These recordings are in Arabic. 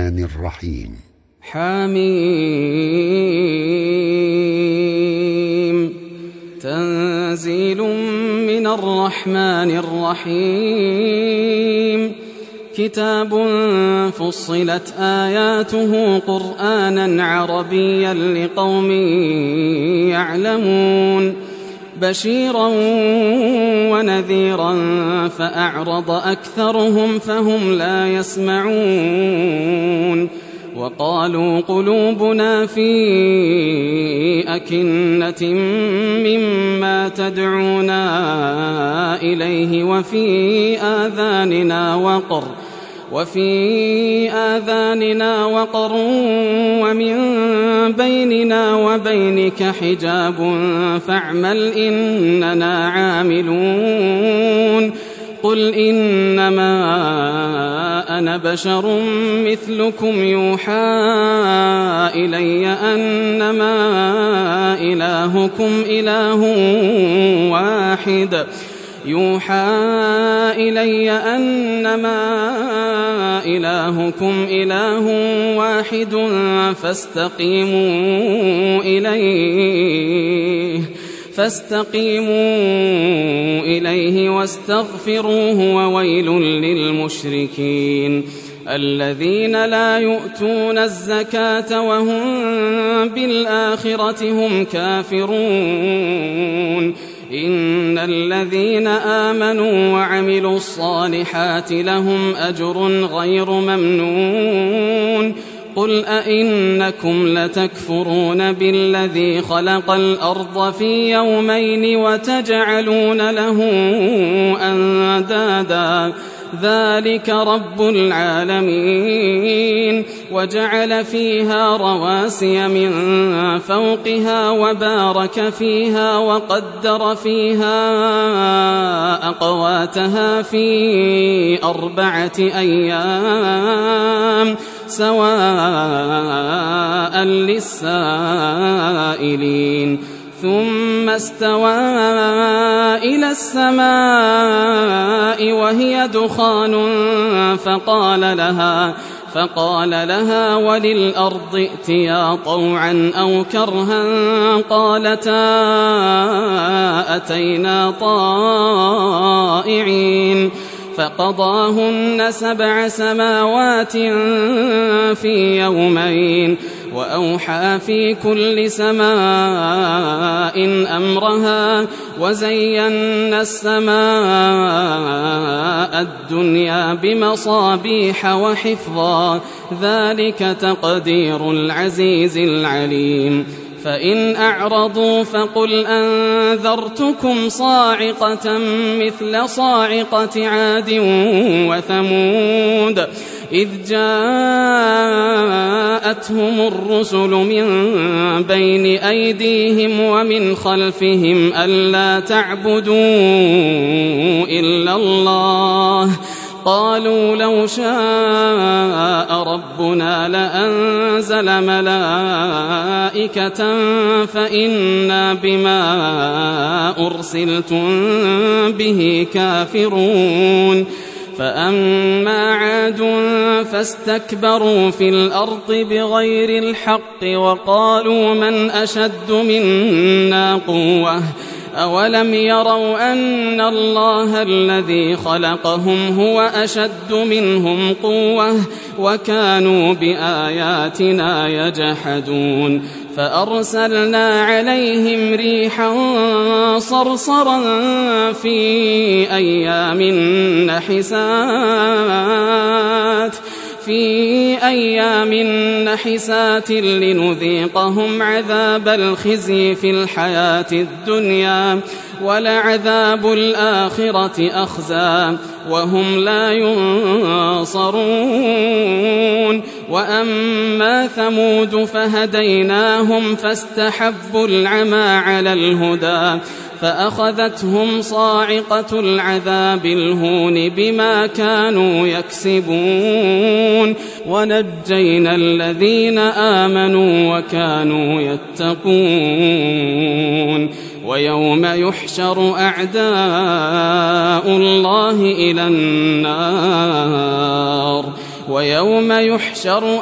الرحمن الرحيم. حميم. تنزيل من الرحمن الرحيم. كتاب فصلت آياته قرآنا عربيا لقوم يعلمون بشيرا ونذيرا فأعرض أكثرهم فهم لا يسمعون وقالوا قلوبنا في أكنة مما تدعونا إليه وفي آذاننا وقر ومن بيننا وبينك حجاب فاعمل إننا عاملون قل إنما أنا بشر مثلكم يوحى إلي أنما إلهكم إله واحد فاستقيموا إليه واستغفروه وويل للمشركين الذين لا يؤتون الزكاة وهم بالآخرة هم كافرون إن الذين آمنوا وعملوا الصالحات لهم أجر غير ممنون قل أئنكم لتكفرون بالذي خلق الأرض في يومين وتجعلون له أندادا ذلك رب العالمين وجعل فيها رواسي من فوقها وبارك فيها وقدر فيها أقواتها في 4 أيام سواء للسائلين ثم استوى إلى السماء وهي دخان فقال لها وللأرض ائتيا طوعا أو كرها قالتا أتينا طائعين فقضاهن 7 سماوات في يومين وأوحى في كل سماء أمرها وزينا السماء الدنيا بمصابيح وحفظا ذلك تقدير العزيز العليم فإن أعرضوا فقل أنذرتكم صاعقة مثل صاعقة عاد وثمود إذ جاءتهم الرسل من بين أيديهم ومن خلفهم ألا تعبدوا إلا الله قالوا لو شاء ربنا لأنزل ملائكة فإنا بما أرسلتم به كافرون فأما عاد فاستكبروا في الأرض بغير الحق وقالوا من أشد منا قوة أولم يروا أن الله الذي خلقهم هو أشد منهم قوة وكانوا بآياتنا يجحدون فأرسلنا عليهم ريحا صرصرا في أيام نحسات لنذيقهم عذاب الخزي في الحياة الدنيا ولعذاب الآخرة أخزى وهم لا ينصرون وأما ثمود فهديناهم فاستحبوا العمى على الهدى فأخذتهم صاعقة العذاب الهون بما كانوا يكسبون ونجينا الذين آمنوا وكانوا يتقون ويوم يحشر أعداء الله إلى النار ويوم يحشر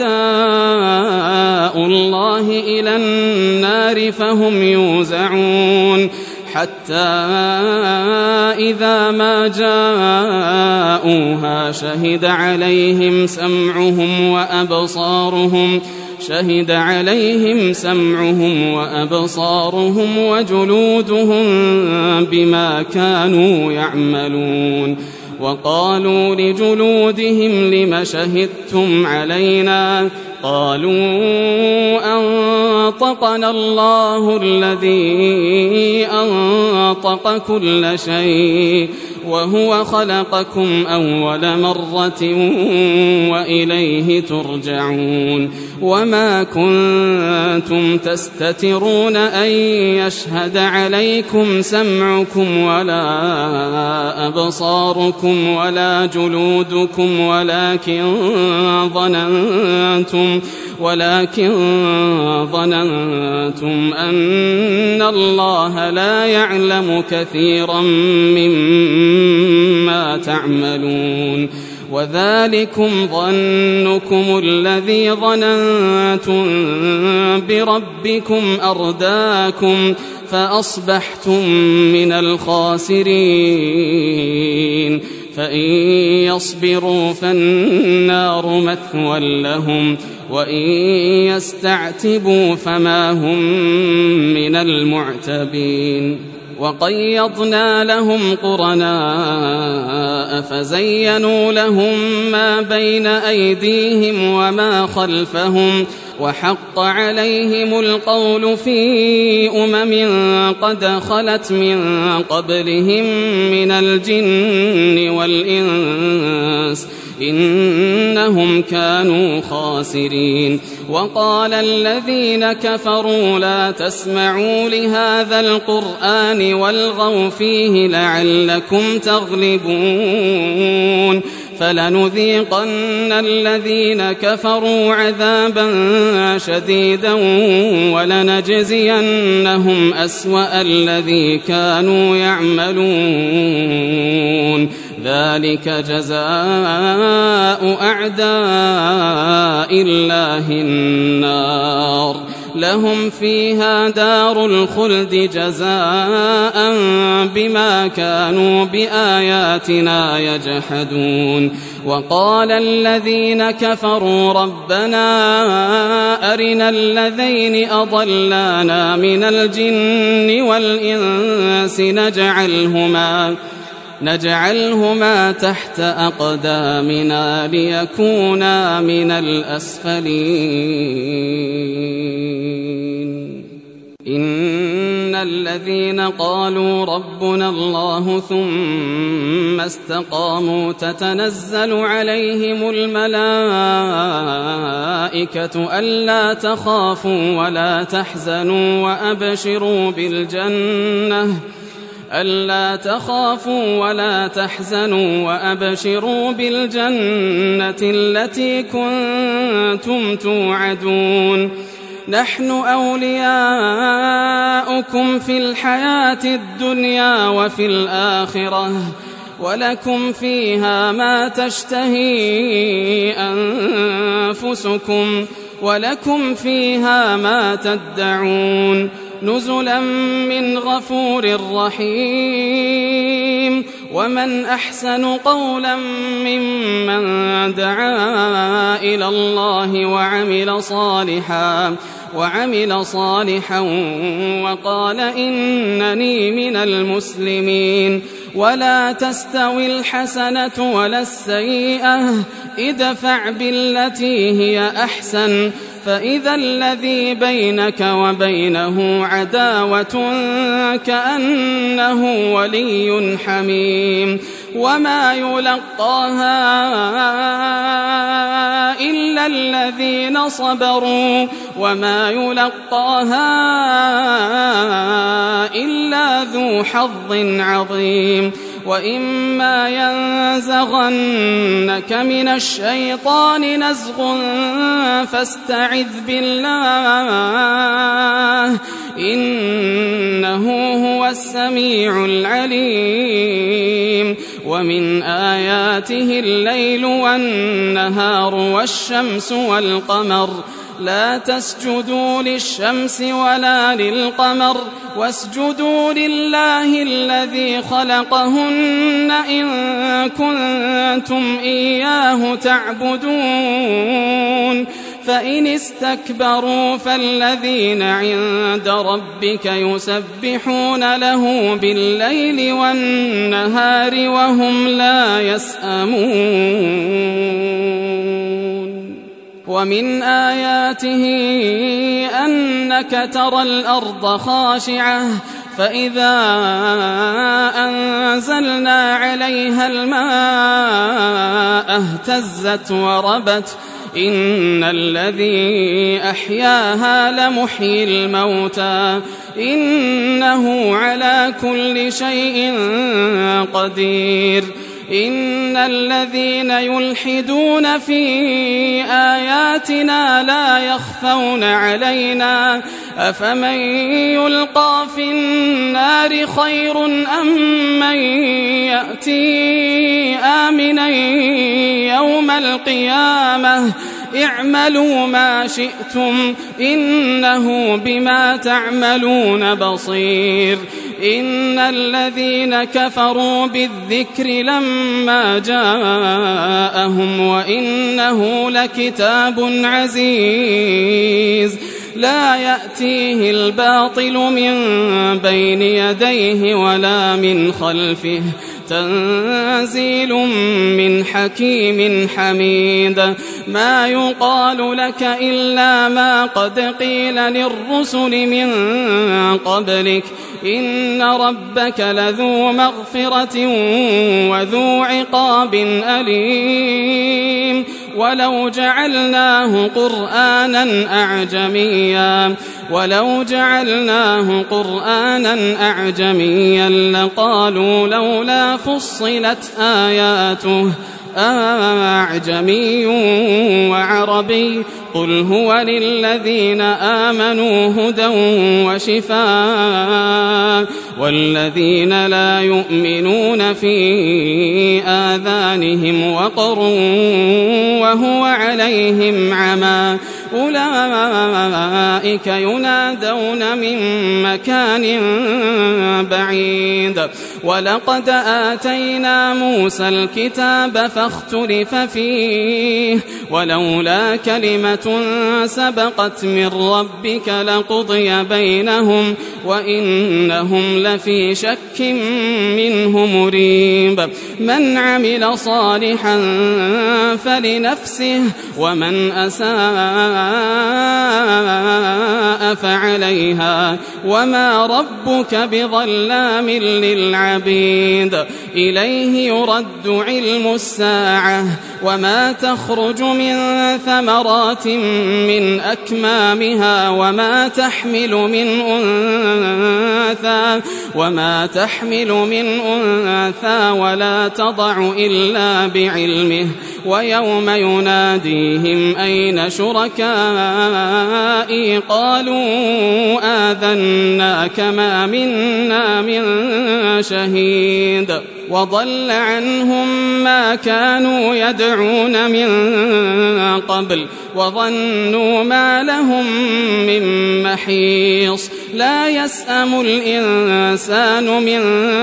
أعداء الله إلى النار فهم يوزعون حتى إذا ما جاءوها شهد عليهم سمعهم وأبصارهم وجلودهم بما كانوا يعملون. وقالوا لجلودهم لم شهدتم علينا؟ قالوا أنطقنا الله الذي أنطق كل شيء وهو خلقكم أول مرة وإليه ترجعون. وما كنتم تستترون أن يشهد عليكم سمعكم ولا أبصاركم ولا جلودكم ولكن ظننتم أن الله لا يعلم كثيرا مما تعملون. وذلكم ظنكم الذي ظننتم بربكم أرداكم فأصبحتم من الخاسرين. فإن يصبروا فالنار مثوى لهم وإن يستعتبوا فما هم من المعتبين. وقيضنا لهم قرناء فزينوا لهم ما بين أيديهم وما خلفهم وحق عليهم القول في قد خلت من قبلهم من الجن والإنس إنهم كانوا خاسرين. وقال الذين كفروا لا تسمعوا لهذا القرآن والغوا فيه لعلكم تغلبون. فلنذيقن الذين كفروا عذابا شديدا ولنجزينهم أسوأ الذي كانوا يعملون. ذلك جزاء أعداء الله النار لهم فيها دار الخلد جزاء بما كانوا بآياتنا يجحدون. وقال الذين كفروا ربنا أرنا الذين أضلانا من الجن والإنس نجعلهما تحت أقدامنا ليكونا من الأسفلين. إن الذين قالوا ربنا الله ثم استقاموا تتنزل عليهم الملائكة ألا تخافوا ولا تحزنوا وأبشروا بالجنة التي كنتم توعدون. نحن أولياؤكم في الحياة الدنيا وفي الآخرة ولكم فيها ما تشتهي أنفسكم ولكم فيها ما تدعون نزلا من غفور رحيم. ومن أحسن قولا ممن دعا إلى الله وعمل صالحا وقال إنني من المسلمين. ولا تستوي الحسنة ولا السيئة ادفع بالتي هي أحسن فإذا الذي بينك وبينه عداوة كأنه ولي حميم. وما يلقاها إلا الذين صبروا وما يلقاها إلا ذو حظ عظيم. وإما ينزغنك من الشيطان نزغ فاستعذ بالله إنه هو السميع العليم ومن آياته الليل والنهار والشمس والقمر لا تسجدوا للشمس ولا للقمر واسجدوا لله الذي خلقهن إن كنتم إياه تعبدون فإن استكبروا فالذين عند ربك يسبحون له بالليل والنهار وهم لا يسأمون ومن آياته أنك ترى الأرض خاشعة فإذا أنزلنا عليها الماء اهتزت وربت إن الذي أحياها لمحيي الموتى إنه على كل شيء قدير إن الذين يلحدون في آياتنا لا يخفون علينا أفمن يلقى في النار خير أم من يأتي آمنا يوم القيامة اعملوا ما شئتم إنه بما تعملون بصير إن الذين كفروا بالذكر لما جاءهم وإنه لكتاب عزيز لا يأتيه الباطل من بين يديه ولا من خلفه تنزيل من حكيم حميد ما يقال لك إلا ما قد قيل للرسل من قبلك إن ربك لذو مغفرة وذو عقاب أليم ولو جعلناه قرآنا أعجميا لقالوا لولا فصلت آياته أعجمي وعربي قل هو للذين آمنوا هدى وشفاء والذين لا يؤمنون في آذانهم وقر وهو عليهم عمى أولئك ينادون من مكان بعيد ولقد آتينا موسى الكتاب فاختلف فيه ولولا كلمة سبقت من ربك لقضي بينهم وإنهم لفي شك منه مريب من عمل صالحا فلنفسه ومن أساء فعليها وما ربك بظلام للعبيد إليه يرد علم الساعة وما تخرج من ثمرات من أكمامها وما تحمل من أنثى ولا تضع إلا بعلمه ويوم يناديهم أين شركائي قالوا آذناك ما منا من شهيد وضل عنهم ما كانوا يدعون من قبل وظنوا ما لهم من محيص لا يسأم الإنسان من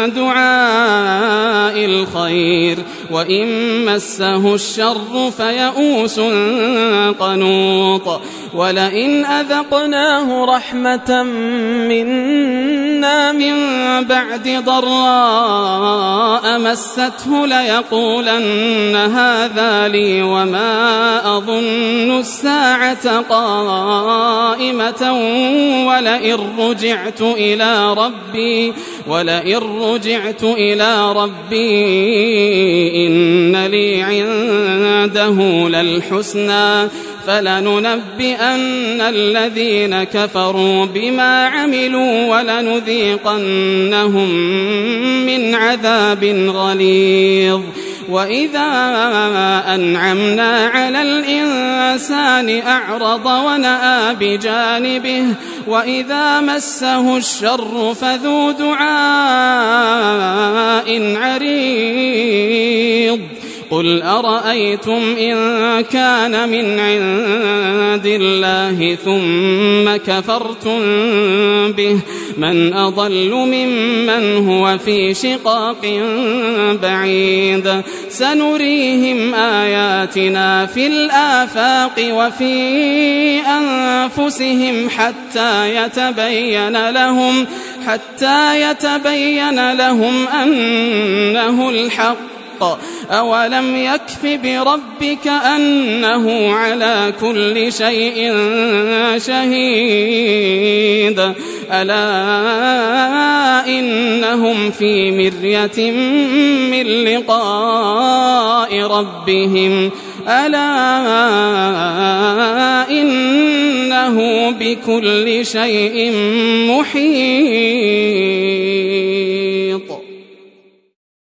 دعاء الخير وإن مسه الشر فيئوس قنوط ولئن أذقناه رحمة منا من بعد ضراء مسته ليقولن هذا لي وما أظن الساعة قائمة ولئن ولئن رجعت إلى ربي إن لي عنده للحسنى فلننبئن الذين كفروا بما عملوا ولنذيقنهم من عذاب غليظ. وإذا أنعمنا على الإنسان أعرض ونأى بجانبه وإذا مسه الشر فذو دعاء عريض. قل أرأيتم إن كان من عند الله ثم كفرتم به من أضل ممن هو في شقاق بعيد. سنريهم آياتنا في الآفاق وفي أنفسهم حتى يتبين لهم أنه الحق. أولم يكف بربك أنه على كل شيء شهيد. ألا إنهم في مرية من لقاء ربهم ألا إنه بكل شيء محيط.